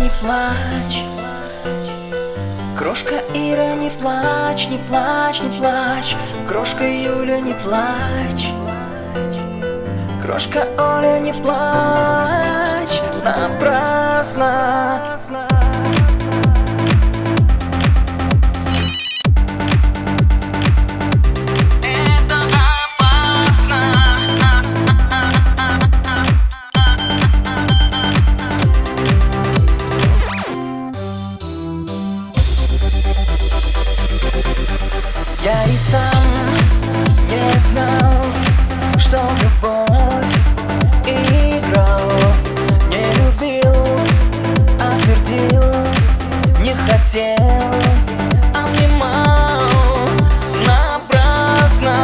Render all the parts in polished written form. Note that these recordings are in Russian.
не плачь. Крошка Ира, не плачь, не плачь, не плачь. Крошка Юля, не плачь. Крошка Оля, не плачь напрасно. Я и сам не знал, что в любовь играл. Не любил, отвердил, не хотел, обнимал напрасно.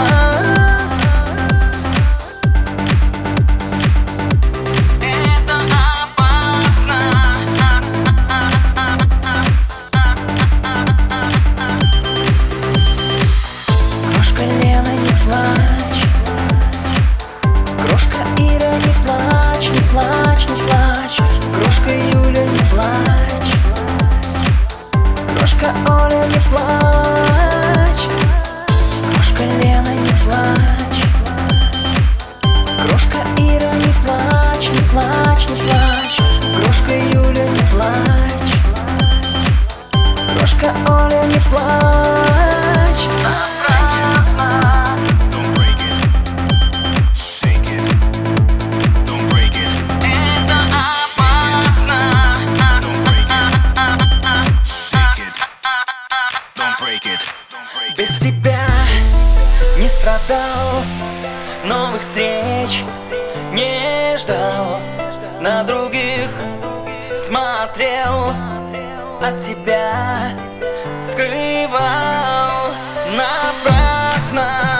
Это опасно. Крошка Лена, не плачь. Крошка Ира, не плачь, не плачь, не плачь. Крошка Юля, не плачь. Крошка Оля, не плачь. Крошка Лена, не плачь. Крошка Ира, не плачь, не плачь, не плачь. Крошка Юля, не плачь. Крошка Оля, не плачь напрасно. Без тебя не страдал, новых встреч не ждал, на других смотрел, от тебя скрывал напрасно.